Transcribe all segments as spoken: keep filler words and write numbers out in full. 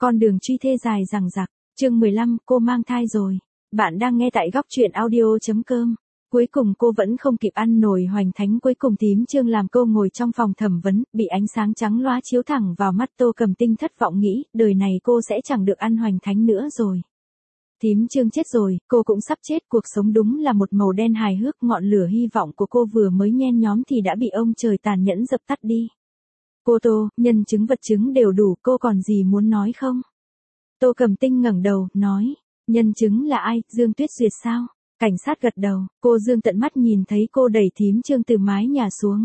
Con đường truy thê dài dằng dặc. Chương mười lăm, cô mang thai rồi. Bạn đang nghe tại góc truyện audio.com. Cuối cùng cô vẫn không kịp ăn nổi hoành thánh, cuối cùng Tím Chương làm cô ngồi trong phòng thẩm vấn, bị ánh sáng trắng loá chiếu thẳng vào mắt. Tô Cầm Tinh thất vọng nghĩ, đời này cô sẽ chẳng được ăn hoành thánh nữa rồi. Tím Chương chết rồi, cô cũng sắp chết, cuộc sống đúng là một màu đen hài hước, ngọn lửa hy vọng của cô vừa mới nhen nhóm thì đã bị ông trời tàn nhẫn dập tắt đi. Cô Tô, nhân chứng vật chứng đều đủ, cô còn gì muốn nói không? Tô Cầm Tinh ngẩng đầu, nói, nhân chứng là ai, Dương Tuyết Duyệt sao? Cảnh sát gật đầu, cô Dương tận mắt nhìn thấy cô đẩy Tím Chương từ mái nhà xuống.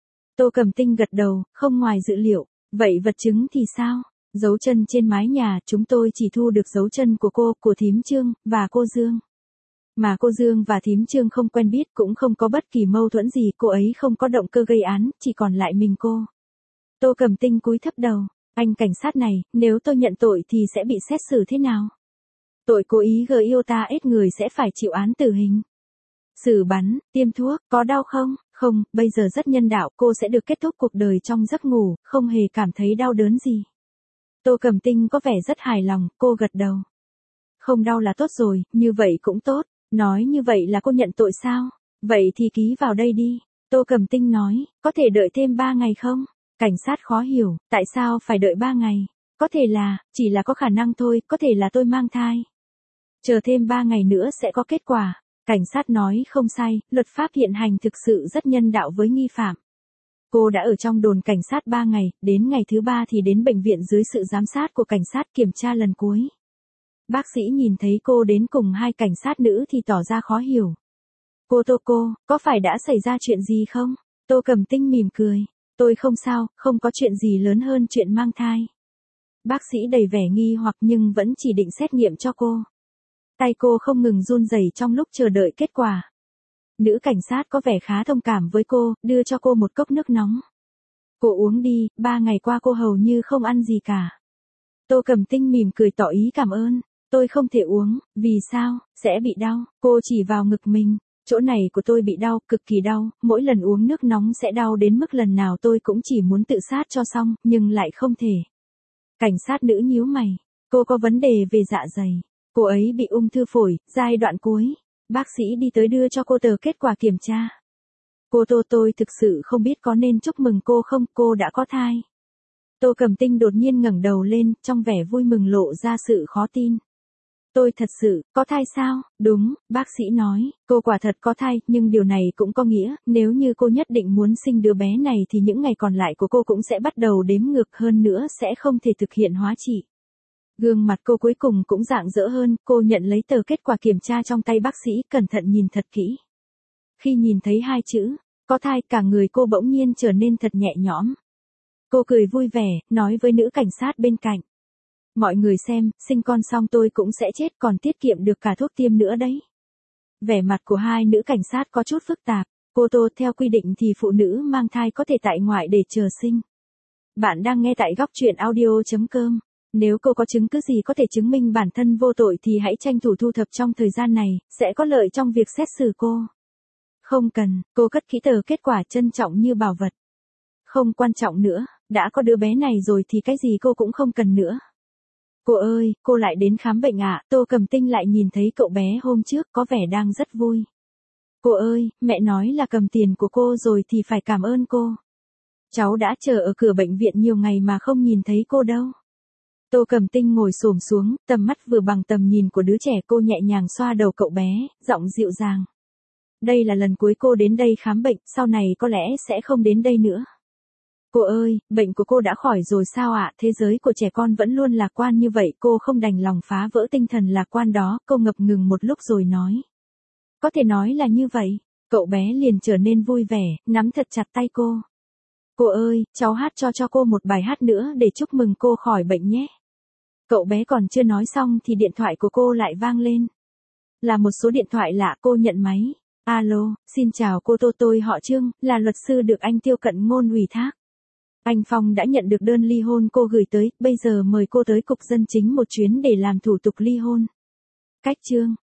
Tô Cầm Tinh gật đầu, không ngoài dự liệu, vậy vật chứng thì sao? Dấu chân trên mái nhà, chúng tôi chỉ thu được dấu chân của cô, của Tím Chương, và cô Dương. Mà cô Dương và Tím Chương không quen biết, cũng không có bất kỳ mâu thuẫn gì, cô ấy không có động cơ gây án, chỉ còn lại mình cô. Tô Cầm Tinh cúi thấp đầu, anh cảnh sát này, nếu tôi nhận tội thì sẽ bị xét xử thế nào? Tội cố ý gây yêu ta ết người sẽ phải chịu án tử hình. Xử bắn, tiêm thuốc, có đau không? Không, bây giờ rất nhân đạo, cô sẽ được kết thúc cuộc đời trong giấc ngủ, không hề cảm thấy đau đớn gì. Tô Cầm Tinh có vẻ rất hài lòng, cô gật đầu. Không đau là tốt rồi, như vậy cũng tốt. Nói như vậy là cô nhận tội sao? Vậy thì ký vào đây đi. Tô Cầm Tinh nói, có thể đợi thêm ba ngày không? Cảnh sát khó hiểu, tại sao phải đợi ba ngày? Có thể là, chỉ là có khả năng thôi, có thể là tôi mang thai. Chờ thêm ba ngày nữa sẽ có kết quả. Cảnh sát nói không sai, luật pháp hiện hành thực sự rất nhân đạo với nghi phạm. Cô đã ở trong đồn cảnh sát ba ngày, đến ngày thứ ba thì đến bệnh viện dưới sự giám sát của cảnh sát kiểm tra lần cuối. Bác sĩ nhìn thấy cô đến cùng hai cảnh sát nữ thì tỏ ra khó hiểu. Cô Tô cô, có phải đã xảy ra chuyện gì không? Tô Cầm Tinh mỉm cười. Tôi không sao, không có chuyện gì lớn hơn chuyện mang thai. Bác sĩ đầy vẻ nghi hoặc nhưng vẫn chỉ định xét nghiệm cho cô. Tay cô không ngừng run rẩy trong lúc chờ đợi kết quả. Nữ cảnh sát có vẻ khá thông cảm với cô, đưa cho cô một cốc nước nóng. Cô uống đi, ba ngày qua cô hầu như không ăn gì cả. Tô Cầm Tinh mỉm cười tỏ ý cảm ơn. Tôi không thể uống, vì sao, sẽ bị đau. Cô chỉ vào ngực mình. Chỗ này của tôi bị đau, cực kỳ đau, mỗi lần uống nước nóng sẽ đau đến mức lần nào tôi cũng chỉ muốn tự sát cho xong, nhưng lại không thể. Cảnh sát nữ nhíu mày, cô có vấn đề về dạ dày. Cô ấy bị ung thư phổi, giai đoạn cuối. Bác sĩ đi tới đưa cho cô tờ kết quả kiểm tra. Cô Tô, tôi thực sự không biết có nên chúc mừng cô không, cô đã có thai. Tô Cầm Tinh đột nhiên ngẩng đầu lên, trong vẻ vui mừng lộ ra sự khó tin. Tôi thật sự, có thai sao? Đúng, bác sĩ nói, cô quả thật có thai, nhưng điều này cũng có nghĩa, nếu như cô nhất định muốn sinh đứa bé này thì những ngày còn lại của cô cũng sẽ bắt đầu đếm ngược, hơn nữa sẽ không thể thực hiện hóa trị. Gương mặt cô cuối cùng cũng rạng rỡ hơn, cô nhận lấy tờ kết quả kiểm tra trong tay bác sĩ, cẩn thận nhìn thật kỹ. Khi nhìn thấy hai chữ, có thai, cả người cô bỗng nhiên trở nên thật nhẹ nhõm. Cô cười vui vẻ, nói với nữ cảnh sát bên cạnh. Mọi người xem, sinh con xong tôi cũng sẽ chết, còn tiết kiệm được cả thuốc tiêm nữa đấy. Vẻ mặt của hai nữ cảnh sát có chút phức tạp. Cô Tô, theo quy định thì phụ nữ mang thai có thể tại ngoại để chờ sinh. Bạn đang nghe tại góc truyện audio.com. Nếu cô có chứng cứ gì có thể chứng minh bản thân vô tội thì hãy tranh thủ thu thập trong thời gian này, sẽ có lợi trong việc xét xử cô. Không cần, cô cất kỹ tờ kết quả trân trọng như bảo vật. Không quan trọng nữa, đã có đứa bé này rồi thì cái gì cô cũng không cần nữa. Cô ơi, cô lại đến khám bệnh ạ. À? Tô Cầm Tinh lại nhìn thấy cậu bé hôm trước có vẻ đang rất vui. Cô ơi, mẹ nói là cầm tiền của cô rồi thì phải cảm ơn cô. Cháu đã chờ ở cửa bệnh viện nhiều ngày mà không nhìn thấy cô đâu. Tô Cầm Tinh ngồi xổm xuống, tầm mắt vừa bằng tầm nhìn của đứa trẻ, cô nhẹ nhàng xoa đầu cậu bé, giọng dịu dàng. Đây là lần cuối cô đến đây khám bệnh, sau này có lẽ sẽ không đến đây nữa. Cô ơi, bệnh của cô đã khỏi rồi sao ạ? À? Thế giới của trẻ con vẫn luôn lạc quan như vậy, cô không đành lòng phá vỡ tinh thần lạc quan đó, cô ngập ngừng một lúc rồi nói. Có thể nói là như vậy, cậu bé liền trở nên vui vẻ, nắm thật chặt tay cô. Cô ơi, cháu hát cho cho cô một bài hát nữa để chúc mừng cô khỏi bệnh nhé. Cậu bé còn chưa nói xong thì điện thoại của cô lại vang lên. Là một số điện thoại lạ, cô nhận máy. Alo, xin chào cô Tô, tôi họ Trương, là luật sư được anh Tiêu Cận Ngôn ủy thác. Anh Phong đã nhận được đơn ly hôn cô gửi tới, bây giờ mời cô tới cục dân chính một chuyến để làm thủ tục ly hôn. Cách Trương,